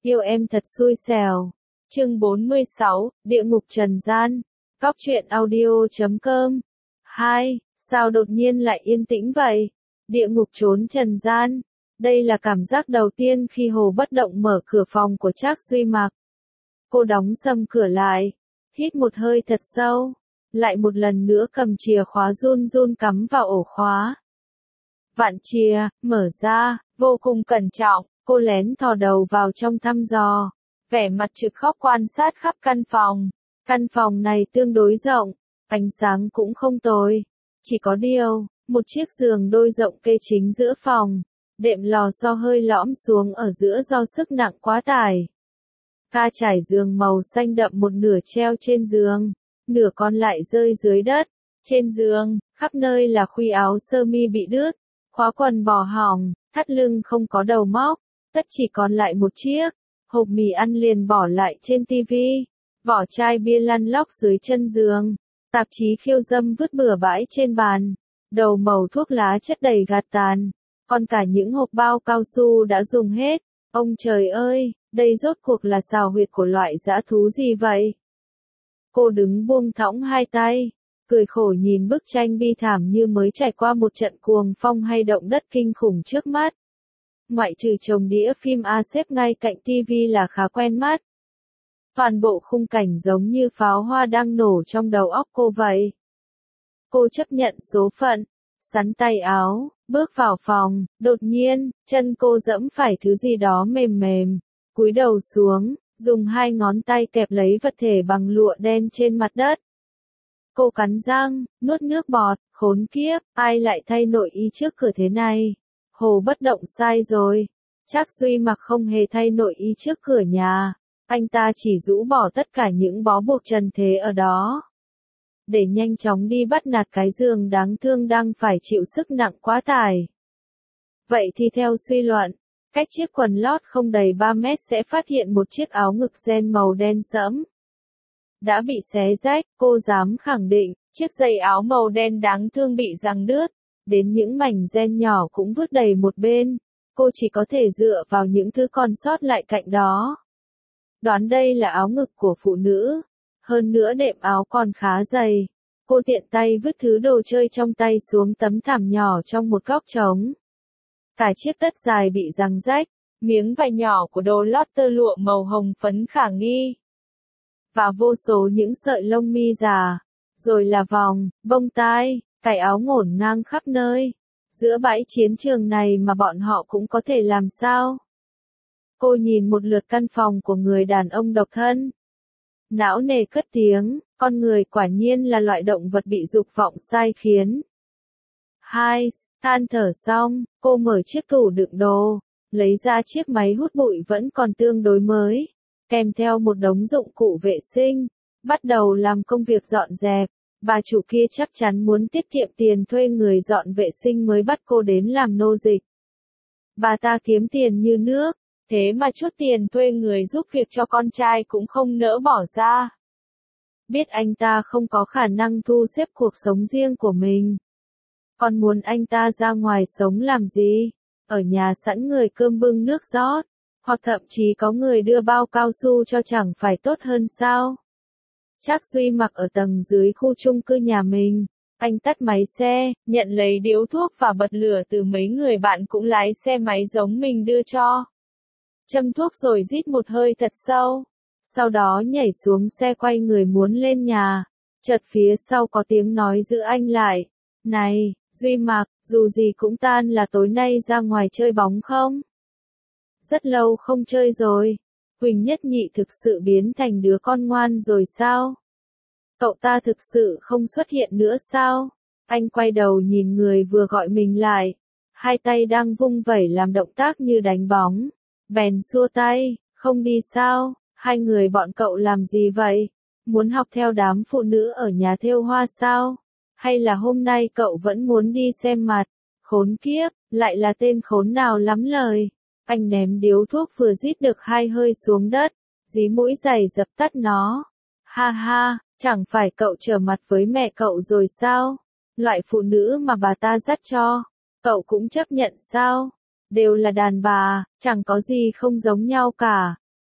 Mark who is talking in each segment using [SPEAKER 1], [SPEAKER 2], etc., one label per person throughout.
[SPEAKER 1] Yêu em thật xui xẻo. Chương 46, Địa ngục trần gian. Cóc truyện audio.com. 2. Sao đột nhiên lại yên tĩnh vậy? Địa ngục trốn trần gian. Đây là cảm giác đầu tiên khi Hồ Bất Động mở cửa phòng của Trác Duy Mặc. Cô đóng sầm cửa lại, hít một hơi thật sâu, lại một lần nữa cầm chìa khóa run run cắm vào ổ khóa. Vặn chìa, mở ra, vô cùng cẩn trọng, cô lén thò đầu vào trong thăm dò, vẻ mặt trực khóc quan sát khắp căn phòng. Căn phòng này tương đối rộng, ánh sáng cũng không tồi, chỉ có điều, một chiếc giường đôi rộng kê chính giữa phòng, đệm lò xo hơi lõm xuống ở giữa do sức nặng quá tải. Ca trải giường màu xanh đậm một nửa treo trên giường, nửa còn lại rơi dưới đất. Trên giường, khắp nơi là khuy áo sơ mi bị đứt, khóa quần bỏ hỏng, thắt lưng không có đầu móc, tất chỉ còn lại một chiếc. Hộp mì ăn liền bỏ lại trên tivi, vỏ chai bia lăn lóc dưới chân giường, tạp chí khiêu dâm vứt bừa bãi trên bàn, đầu mẩu thuốc lá chất đầy gạt tàn, còn cả những hộp bao cao su đã dùng hết. Ông trời ơi, đây rốt cuộc là xào huyệt của loại dã thú gì vậy? Cô đứng buông thõng hai tay, cười khổ nhìn bức tranh bi thảm như mới trải qua một trận cuồng phong hay động đất kinh khủng trước mắt. Ngoại trừ chồng đĩa phim A xếp ngay cạnh tivi là khá quen mắt. Toàn bộ khung cảnh giống như pháo hoa đang nổ trong đầu óc cô vậy. Cô chấp nhận số phận, sắn tay áo, bước vào phòng, đột nhiên, chân cô giẫm phải thứ gì đó mềm mềm, cúi đầu xuống, dùng hai ngón tay kẹp lấy vật thể bằng lụa đen trên mặt đất. Cô cắn răng, nuốt nước bọt, khốn kiếp, ai lại thay nội y trước cửa thế này? Hồ Bất Động sai rồi. Trác Duy Mặc không hề thay nội y trước cửa nhà, anh ta chỉ rũ bỏ tất cả những bó buộc trần thế ở đó, để nhanh chóng đi bắt nạt cái giường đáng thương đang phải chịu sức nặng quá tải. Vậy thì theo suy luận, cách chiếc quần lót không đầy 3 mét sẽ phát hiện một chiếc áo ngực ren màu đen sẫm đã bị xé rách. Cô dám khẳng định, chiếc giày áo màu đen đáng thương bị giằng đứt, đến những mảnh ren nhỏ cũng vứt đầy một bên. Cô chỉ có thể dựa vào những thứ còn sót lại cạnh đó. Đoán đây là áo ngực của phụ nữ. Hơn nữa đệm áo còn khá dày. Cô tiện tay vứt thứ đồ chơi trong tay xuống tấm thảm nhỏ trong một góc trống. Cả chiếc tất dài bị giằng rách, miếng vải nhỏ của đồ lót tơ lụa màu hồng phấn khả nghi. Và vô số những sợi lông mi già. Rồi là vòng, bông tai, cài áo ngổn ngang khắp nơi. Giữa bãi chiến trường này mà bọn họ cũng có thể làm sao? Cô nhìn một lượt căn phòng của người đàn ông độc thân. Não nề cất tiếng, con người quả nhiên là loại động vật bị dục vọng sai khiến. Hai, than thở xong, cô mở chiếc tủ đựng đồ, lấy ra chiếc máy hút bụi vẫn còn tương đối mới, kèm theo một đống dụng cụ vệ sinh, bắt đầu làm công việc dọn dẹp. Bà chủ kia chắc chắn muốn tiết kiệm tiền thuê người dọn vệ sinh mới bắt cô đến làm nô dịch. Bà ta kiếm tiền như nước, thế mà chút tiền thuê người giúp việc cho con trai cũng không nỡ bỏ ra. Biết anh ta không có khả năng thu xếp cuộc sống riêng của mình. Còn muốn anh ta ra ngoài sống làm gì? Ở nhà sẵn người cơm bưng nước rót, hoặc thậm chí có người đưa bao cao su cho chẳng phải tốt hơn sao? Trác Duy Mặc ở tầng dưới khu chung cư nhà mình. Anh tắt máy xe, nhận lấy điếu thuốc và bật lửa từ mấy người bạn cũng lái xe máy giống mình đưa cho. Châm thuốc rồi rít một hơi thật sâu. Sau đó nhảy xuống xe quay người muốn lên nhà. Chợt phía sau có tiếng nói giữ anh lại. Này, Duy Mặc, dù gì cũng tan là tối nay ra ngoài chơi bóng không? Rất lâu không chơi rồi. Quỳnh Nhất Nhị thực sự biến thành đứa con ngoan rồi sao? Cậu ta thực sự không xuất hiện nữa sao? Anh quay đầu nhìn người vừa gọi mình lại. Hai tay đang vung vẩy làm động tác như đánh bóng. Bèn xua tay, không đi sao? Hai người bọn cậu làm gì vậy? Muốn học theo đám phụ nữ ở nhà thêu hoa sao? Hay là hôm nay cậu vẫn muốn đi xem mặt? Khốn kiếp, lại là tên khốn nào lắm lời. Anh ném điếu thuốc vừa rít được hai hơi xuống đất, dí mũi giày dập tắt nó. Ha ha, chẳng phải cậu trở mặt với mẹ cậu rồi sao? Loại phụ nữ mà bà ta dắt cho, cậu cũng chấp nhận sao? Đều là đàn bà, chẳng có gì không giống nhau cả.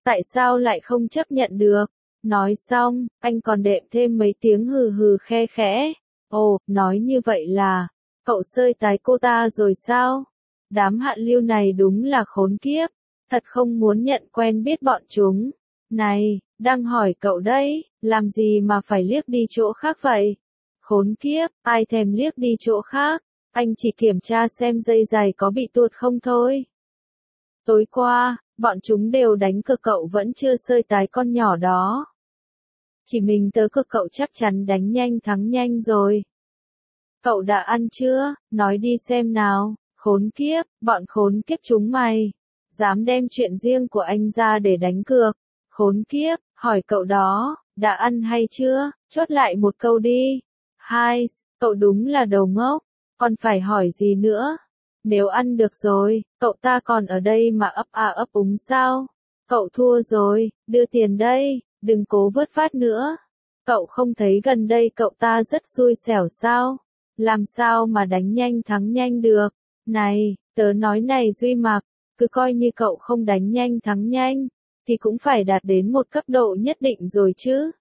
[SPEAKER 1] tại sao lại không chấp nhận được? Nói xong, anh còn đệm thêm mấy tiếng hừ hừ khe khẽ. Ồ, nói như vậy là, cậu sơi tái cô ta rồi sao? Đám hạ lưu này đúng là khốn kiếp, thật không muốn nhận quen biết bọn chúng. Này, đang hỏi cậu đấy, làm gì mà phải liếc đi chỗ khác vậy? Khốn kiếp, ai thèm liếc đi chỗ khác, anh chỉ kiểm tra xem dây giày có bị tuột không thôi. Tối qua, bọn chúng đều đánh cược cậu vẫn chưa sơi tái con nhỏ đó. Chỉ mình tớ cược cậu chắc chắn đánh nhanh thắng nhanh rồi. Cậu đã ăn chưa? Nói đi xem nào. Khốn kiếp, bọn khốn kiếp chúng mày. Dám đem chuyện riêng của anh ra để đánh cược. Khốn kiếp, hỏi cậu đó, đã ăn hay chưa? Chốt lại một câu đi. Hai, cậu đúng là đầu ngốc. Còn phải hỏi gì nữa? Nếu ăn được rồi, cậu ta còn ở đây mà ấp a ấp úng sao? Cậu thua rồi, đưa tiền đây, đừng cố vớt vát nữa. Cậu không thấy gần đây cậu ta rất xui xẻo sao? Làm sao mà đánh nhanh thắng nhanh được? Này, tớ nói này Duy Mạc, cứ coi như cậu không đánh nhanh thắng nhanh, thì cũng phải đạt đến một cấp độ nhất định rồi chứ.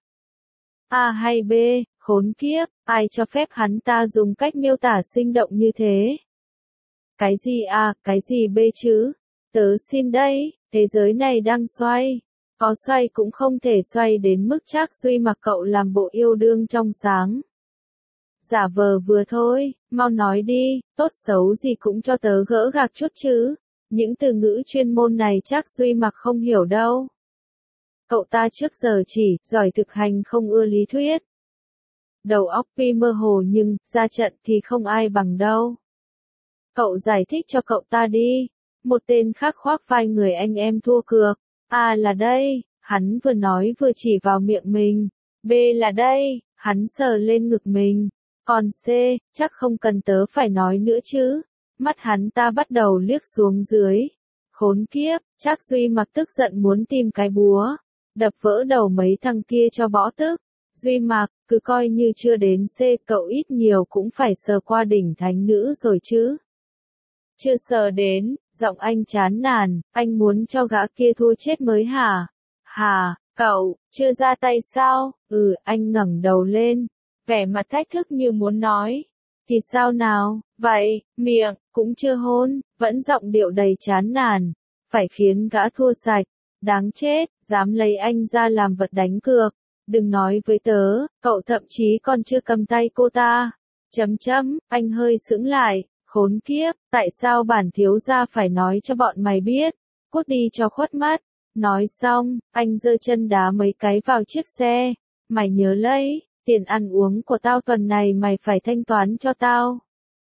[SPEAKER 1] A hay B, khốn kiếp, ai cho phép hắn ta dùng cách miêu tả sinh động như thế? Cái gì A, cái gì B chứ? Tớ xin đây, thế giới này đang xoay. Có xoay cũng không thể xoay đến mức chắc Duy Mặc cậu làm bộ yêu đương trong sáng. Giả vờ vừa thôi, mau nói đi, tốt xấu gì cũng cho tớ gỡ gạc chút chứ. Những từ ngữ chuyên môn này chắc Duy Mặc không hiểu đâu. Cậu ta trước giờ chỉ giỏi thực hành không ưa lý thuyết. Đầu óc tuy mơ hồ nhưng ra trận thì không ai bằng đâu. Cậu giải thích cho cậu ta đi. Một tên khác khoác vai người anh em thua cược. A là đây, hắn vừa nói vừa chỉ vào miệng mình. B là đây, hắn sờ lên ngực mình. Còn C, chắc không cần tớ phải nói nữa chứ. Mắt hắn ta bắt đầu liếc xuống dưới. Khốn kiếp, chắc Duy Mặc tức giận muốn tìm cái búa. Đập vỡ đầu mấy thằng kia cho bỏ tức. Duy Mặc, cứ coi như chưa đến C, cậu ít nhiều cũng phải sờ qua đỉnh thánh nữ rồi chứ. Chưa sờ đến, giọng anh chán nản, anh muốn cho gã kia thua chết mới hả? Hả, cậu, chưa ra tay sao? Anh ngẩng đầu lên, vẻ mặt thách thức như muốn nói. Thì sao nào, vậy, miệng, cũng chưa hôn, vẫn giọng điệu đầy chán nản. Phải khiến gã thua sạch, đáng chết, dám lấy anh ra làm vật đánh cược. Đừng nói với tớ, cậu thậm chí còn chưa cầm tay cô ta. Anh hơi sững lại. Khốn kiếp, tại sao bản thiếu gia phải nói cho bọn mày biết? Cút đi cho khuất mắt. Nói xong, anh giơ chân đá mấy cái vào chiếc xe. Mày nhớ lấy, tiền ăn uống của tao tuần này mày phải thanh toán cho tao.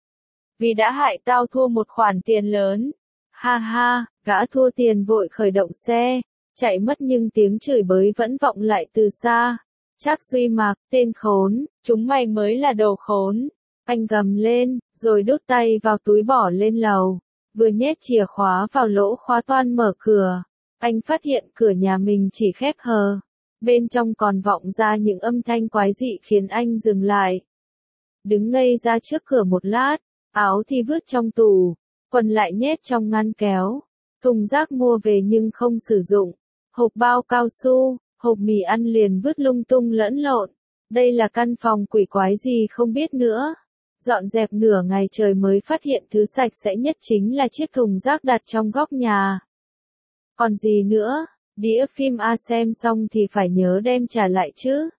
[SPEAKER 1] Vì đã hại tao thua một khoản tiền lớn. Ha ha, gã thua tiền vội khởi động xe. Chạy mất nhưng tiếng chửi bới vẫn vọng lại từ xa. Chắc Duy Mạc, tên khốn, chúng mày mới là đồ khốn. Anh gầm lên, rồi đút tay vào túi bỏ lên lầu. Vừa nhét chìa khóa vào lỗ khóa toan mở cửa. Anh phát hiện cửa nhà mình chỉ khép hờ. Bên trong còn vọng ra những âm thanh quái dị khiến anh dừng lại. Đứng ngây ra trước cửa một lát, áo thì vứt trong tủ, quần lại nhét trong ngăn kéo. Thùng rác mua về nhưng không sử dụng. Hộp bao cao su, hộp mì ăn liền vứt lung tung lẫn lộn. Đây là căn phòng quỷ quái gì không biết nữa. Dọn dẹp nửa ngày trời mới phát hiện thứ sạch sẽ nhất chính là chiếc thùng rác đặt trong góc nhà. Còn gì nữa, đĩa phim A xem xong thì phải nhớ đem trả lại chứ.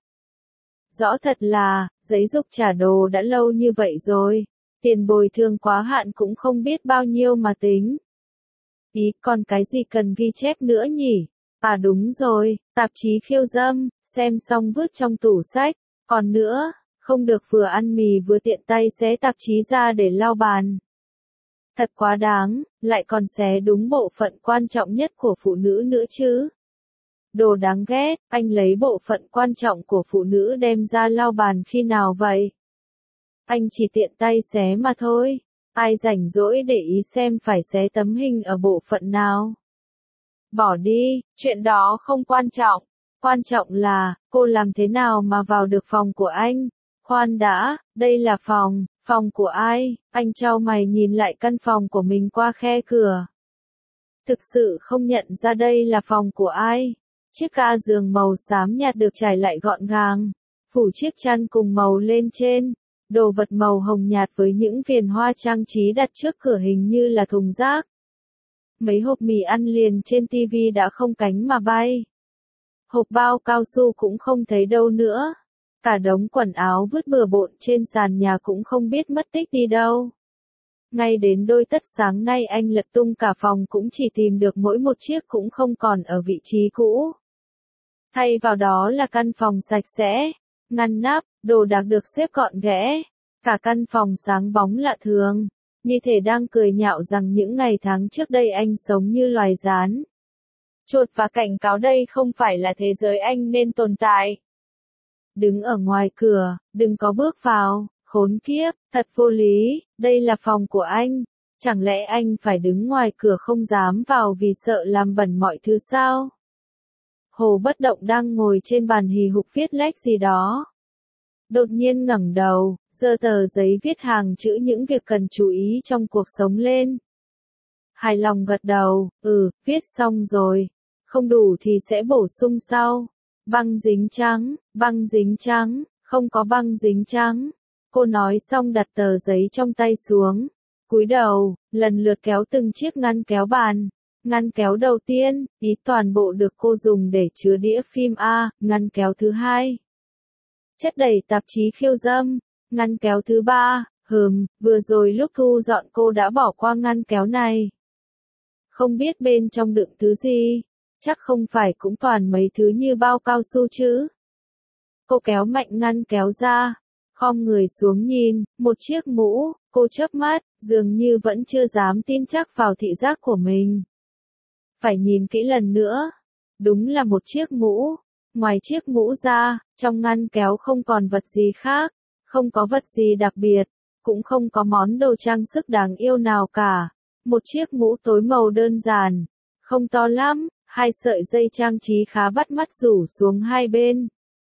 [SPEAKER 1] Rõ thật là, giấy dục trả đồ đã lâu như vậy rồi, tiền bồi thường quá hạn cũng không biết bao nhiêu mà tính. Ý, còn cái gì cần ghi chép nữa nhỉ? À đúng rồi, tạp chí khiêu dâm, xem xong vứt trong tủ sách, còn nữa. Không được vừa ăn mì vừa tiện tay xé tạp chí ra để lau bàn. Thật quá đáng, lại còn xé đúng bộ phận quan trọng nhất của phụ nữ nữa chứ. Đồ đáng ghét, anh lấy bộ phận quan trọng của phụ nữ đem ra lau bàn khi nào vậy? Anh chỉ tiện tay xé mà thôi. Ai rảnh rỗi để ý xem phải xé tấm hình ở bộ phận nào? Bỏ đi, chuyện đó không quan trọng. Quan trọng là, cô làm thế nào mà vào được phòng của anh? Khoan đã, đây là phòng của ai? Anh chau mày nhìn lại căn phòng của mình qua khe cửa. Thực sự không nhận ra đây là phòng của ai. Chiếc ga giường màu xám nhạt được trải lại gọn gàng, phủ chiếc chăn cùng màu lên trên. Đồ vật màu hồng nhạt với những viền hoa trang trí đặt trước cửa hình như là thùng rác. Mấy hộp mì ăn liền trên tivi đã không cánh mà bay. Hộp bao cao su cũng không thấy đâu nữa. Cả đống quần áo vứt bừa bộn trên sàn nhà cũng không biết mất tích đi đâu. Ngay đến đôi tất sáng nay anh lật tung cả phòng cũng chỉ tìm được mỗi một chiếc cũng không còn ở vị trí cũ. Thay vào đó là căn phòng sạch sẽ, ngăn nắp, đồ đạc được xếp gọn ghẽ. Cả căn phòng sáng bóng lạ thường, như thể đang cười nhạo rằng những ngày tháng trước đây anh sống như loài gián. Chuột và cảnh cáo đây không phải là thế giới anh nên tồn tại. Đứng ở ngoài cửa, đừng có bước vào, khốn kiếp, thật vô lý, đây là phòng của anh. Chẳng lẽ anh phải đứng ngoài cửa không dám vào vì sợ làm bẩn mọi thứ sao? Hồ Bất Động đang ngồi trên bàn hì hục viết lách gì đó. Đột nhiên ngẩng đầu, giơ tờ giấy viết hàng chữ những việc cần chú ý trong cuộc sống lên. Hài lòng gật đầu, viết xong rồi. Không đủ thì sẽ bổ sung sau. Băng dính trắng, không có băng dính trắng. Cô nói xong đặt tờ giấy trong tay xuống. Cúi đầu, lần lượt kéo từng chiếc ngăn kéo bàn. Ngăn kéo đầu tiên, ý toàn bộ được cô dùng để chứa đĩa phim A, ngăn kéo thứ hai. Chất đầy tạp chí khiêu dâm, ngăn kéo thứ ba, vừa rồi lúc thu dọn cô đã bỏ qua ngăn kéo này. Không biết bên trong đựng thứ gì, chắc không phải cũng toàn mấy thứ như bao cao su chứ. Cô kéo mạnh ngăn kéo ra, khom người xuống nhìn, một chiếc mũ, cô chớp mắt, dường như vẫn chưa dám tin chắc vào thị giác của mình. Phải nhìn kỹ lần nữa, đúng là một chiếc mũ. Ngoài chiếc mũ ra, trong ngăn kéo không còn vật gì khác, không có vật gì đặc biệt, cũng không có món đồ trang sức đáng yêu nào cả. Một chiếc mũ tối màu đơn giản, không to lắm, hai sợi dây trang trí khá bắt mắt rủ xuống hai bên.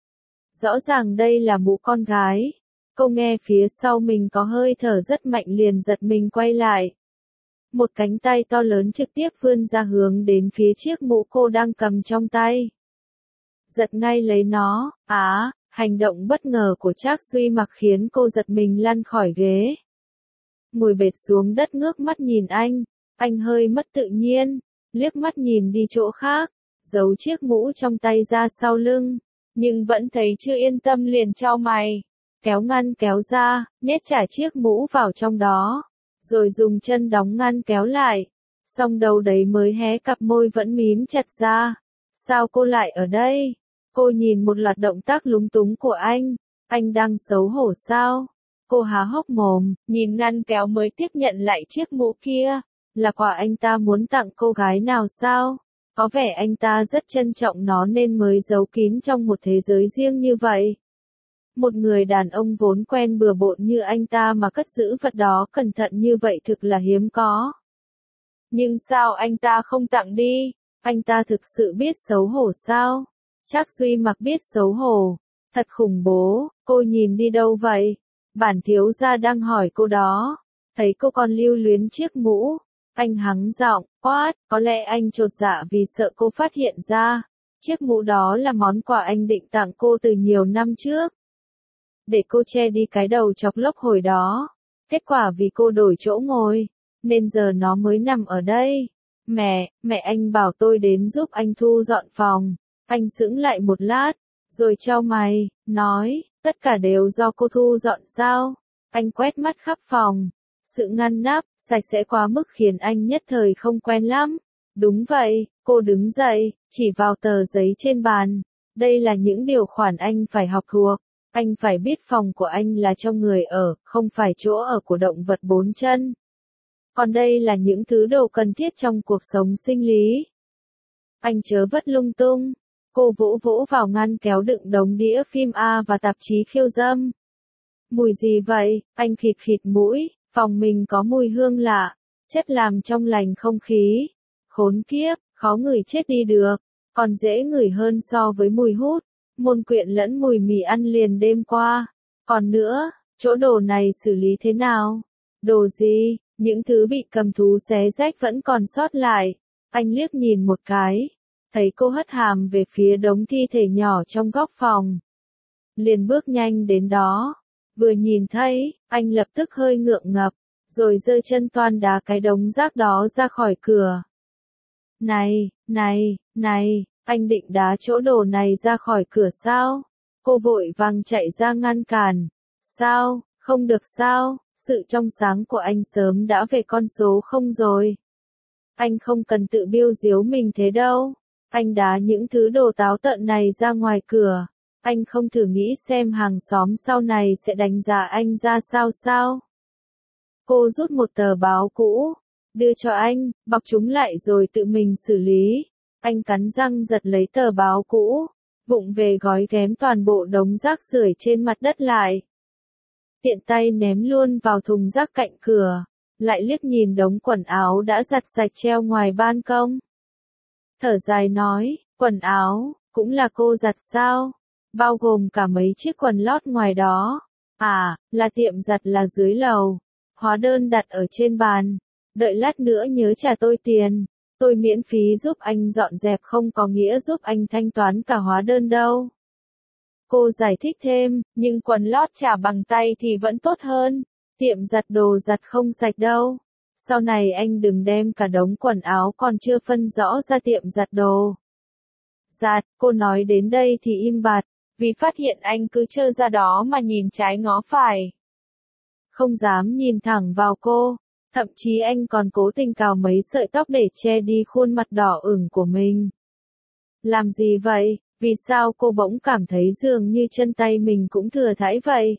[SPEAKER 1] Rõ ràng đây là mũ con gái. Cô nghe phía sau mình có hơi thở rất mạnh liền giật mình quay lại. Một cánh tay to lớn trực tiếp vươn ra hướng đến phía chiếc mũ cô đang cầm trong tay. Giật ngay lấy nó, hành động bất ngờ của Trác Duy Mặc khiến cô giật mình lăn khỏi ghế. Ngồi bệt xuống đất ngước mắt nhìn anh hơi mất tự nhiên, liếc mắt nhìn đi chỗ khác, giấu chiếc mũ trong tay ra sau lưng, nhưng vẫn thấy chưa yên tâm liền chau mày, kéo ngăn kéo ra, nhét trả chiếc mũ vào trong đó, rồi dùng chân đóng ngăn kéo lại, xong đầu đấy mới hé cặp môi vẫn mím chặt ra. Sao cô lại ở đây? Cô nhìn một loạt động tác lúng túng của anh đang xấu hổ sao? Cô há hốc mồm, nhìn ngăn kéo mới tiếp nhận lại chiếc mũ kia, là quà anh ta muốn tặng cô gái nào sao? Có vẻ anh ta rất trân trọng nó nên mới giấu kín trong một thế giới riêng như vậy. Một người đàn ông vốn quen bừa bộn như anh ta mà cất giữ vật đó cẩn thận như vậy thực là hiếm có. Nhưng sao anh ta không tặng đi? Anh ta thực sự biết xấu hổ sao? Trác Duy Mặc biết xấu hổ. Thật khủng bố, cô nhìn đi đâu vậy? Bản thiếu gia đang hỏi cô đó. Thấy cô còn lưu luyến chiếc mũ. Anh hắng giọng, quát, có lẽ anh chột dạ vì sợ cô phát hiện ra. Chiếc mũ đó là món quà anh định tặng cô từ nhiều năm trước. Để cô che đi cái đầu chọc lốc hồi đó. Kết quả vì cô đổi chỗ ngồi, nên giờ nó mới nằm ở đây. Mẹ anh bảo tôi đến giúp anh thu dọn phòng. Anh sững lại một lát, rồi chau mày, nói, tất cả đều do cô thu dọn sao? Anh quét mắt khắp phòng. Sự ngăn nắp, sạch sẽ quá mức khiến anh nhất thời không quen lắm. Đúng vậy, cô đứng dậy, chỉ vào tờ giấy trên bàn. Đây là những điều khoản anh phải học thuộc. Anh phải biết phòng của anh là cho người ở, không phải chỗ ở của động vật bốn chân. Còn đây là những thứ đồ cần thiết trong cuộc sống sinh lý. Anh chớ vất lung tung. Cô vỗ vỗ vào ngăn kéo đựng đống đĩa phim A và tạp chí khiêu dâm. Mùi gì vậy? Anh khịt khịt mũi, phòng mình có mùi hương lạ, chất làm trong lành không khí. Khốn kiếp, khó ngửi chết đi được, còn dễ ngửi hơn so với mùi hút, môn quyện lẫn mùi mì ăn liền đêm qua. Còn nữa, chỗ đồ này xử lý thế nào? Đồ gì? Những thứ bị cầm thú xé rách vẫn còn sót lại. Anh liếc nhìn một cái, thấy cô hất hàm về phía đống thi thể nhỏ trong góc phòng. Liền bước nhanh đến đó. Vừa nhìn thấy, anh lập tức hơi ngượng ngập, rồi giơ chân toan đá cái đống rác đó ra khỏi cửa. Này, anh định đá chỗ đồ này ra khỏi cửa sao? Cô vội vàng chạy ra ngăn cản. Sao, không được sao, sự trong sáng của anh sớm đã về con số không rồi. Anh không cần tự biêu diếu mình thế đâu. Anh đá những thứ đồ táo tợn này ra ngoài cửa. Anh không thử nghĩ xem hàng xóm sau này sẽ đánh giá anh ra sao sao? Cô rút một tờ báo cũ, đưa cho anh, bọc chúng lại rồi tự mình xử lý. Anh cắn răng giật lấy tờ báo cũ, vụng về gói ghém toàn bộ đống rác rưởi trên mặt đất lại. Tiện tay ném luôn vào thùng rác cạnh cửa, lại liếc nhìn đống quần áo đã giặt sạch treo ngoài ban công. Thở dài nói, quần áo, cũng là cô giặt sao? Bao gồm cả mấy chiếc quần lót ngoài đó. À, là tiệm giặt là dưới lầu. Hóa đơn đặt ở trên bàn. Đợi lát nữa nhớ trả tôi tiền. Tôi miễn phí giúp anh dọn dẹp không có nghĩa giúp anh thanh toán cả hóa đơn đâu. Cô giải thích thêm, nhưng quần lót trả bằng tay thì vẫn tốt hơn. Tiệm giặt đồ giặt không sạch đâu. Sau này anh đừng đem cả đống quần áo còn chưa phân rõ ra tiệm giặt đồ. Giặt, cô nói đến đây thì im bặt, vì phát hiện anh cứ trơ ra đó mà nhìn trái ngó phải. Không dám nhìn thẳng vào cô, thậm chí anh còn cố tình cào mấy sợi tóc để che đi khuôn mặt đỏ ửng của mình. Làm gì vậy? Vì sao cô bỗng cảm thấy dường như chân tay mình cũng thừa thãi vậy?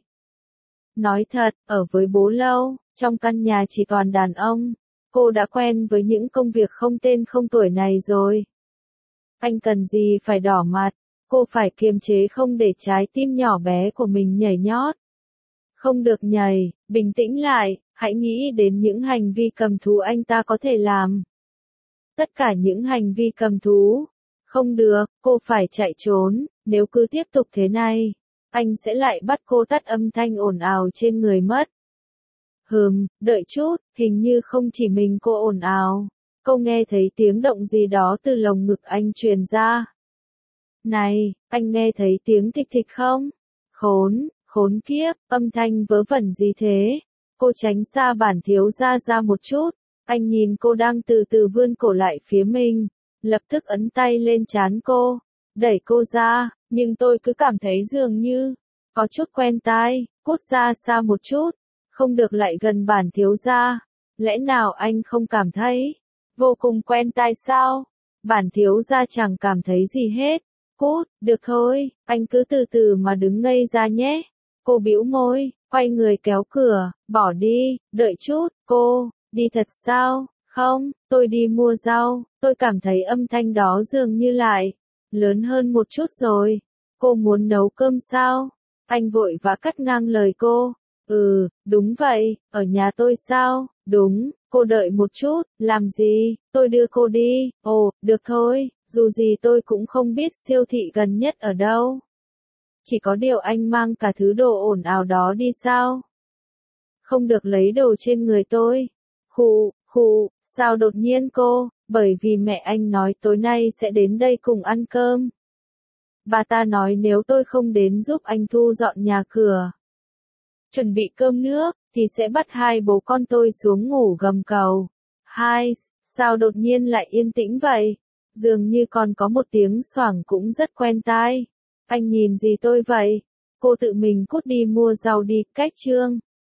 [SPEAKER 1] Nói thật, ở với bố lâu, trong căn nhà chỉ còn đàn ông, cô đã quen với những công việc không tên không tuổi này rồi. Anh cần gì phải đỏ mặt, cô phải kiềm chế không để trái tim nhỏ bé của mình nhảy nhót. Không được nhảy, bình tĩnh lại, hãy nghĩ đến những hành vi cầm thú anh ta có thể làm. Tất cả những hành vi cầm thú. Không được, cô phải chạy trốn, nếu cứ tiếp tục thế này, anh sẽ lại bắt cô tắt âm thanh ồn ào trên người mất. Đợi chút, hình như không chỉ mình cô ồn ào. Cô nghe thấy tiếng động gì đó từ lồng ngực anh truyền ra. Này, anh nghe thấy tiếng thịch thịch không? Khốn kiếp, âm thanh vớ vẩn gì thế? Cô tránh xa bản thiếu gia ra một chút. Anh nhìn cô đang từ từ vươn cổ lại phía mình, lập tức ấn tay lên trán cô, đẩy cô ra, nhưng tôi cứ cảm thấy dường như có chút quen tai, cút ra xa một chút, không được lại gần bản thiếu gia. Lẽ nào anh không cảm thấy vô cùng quen tai sao? Bản thiếu gia chẳng cảm thấy gì hết. Cút, được thôi, anh cứ từ từ mà đứng ngây ra nhé. Cô bĩu môi, quay người kéo cửa, bỏ đi, đợi chút, cô, đi thật sao? Không, tôi đi mua rau, tôi cảm thấy âm thanh đó dường như lại lớn hơn một chút rồi. Cô muốn nấu cơm sao? Anh vội vã cắt ngang lời cô. Đúng vậy, ở nhà tôi sao? Đúng, cô đợi một chút, làm gì? Tôi đưa cô đi. Ồ, được thôi, dù gì tôi cũng không biết siêu thị gần nhất ở đâu. Chỉ có điều anh mang cả thứ đồ ồn ào đó đi sao? Không được lấy đồ trên người tôi. Khụ, sao đột nhiên cô? Bởi vì mẹ anh nói tối nay sẽ đến đây cùng ăn cơm. Bà ta nói nếu tôi không đến giúp anh thu dọn nhà cửa, chuẩn bị cơm nước, thì sẽ bắt hai bố con tôi xuống ngủ gầm cầu. Sao đột nhiên lại yên tĩnh vậy? Dường như còn có một tiếng xoảng cũng rất quen tai. Anh nhìn gì tôi vậy? Cô tự mình cút đi mua rau đi, cách chương.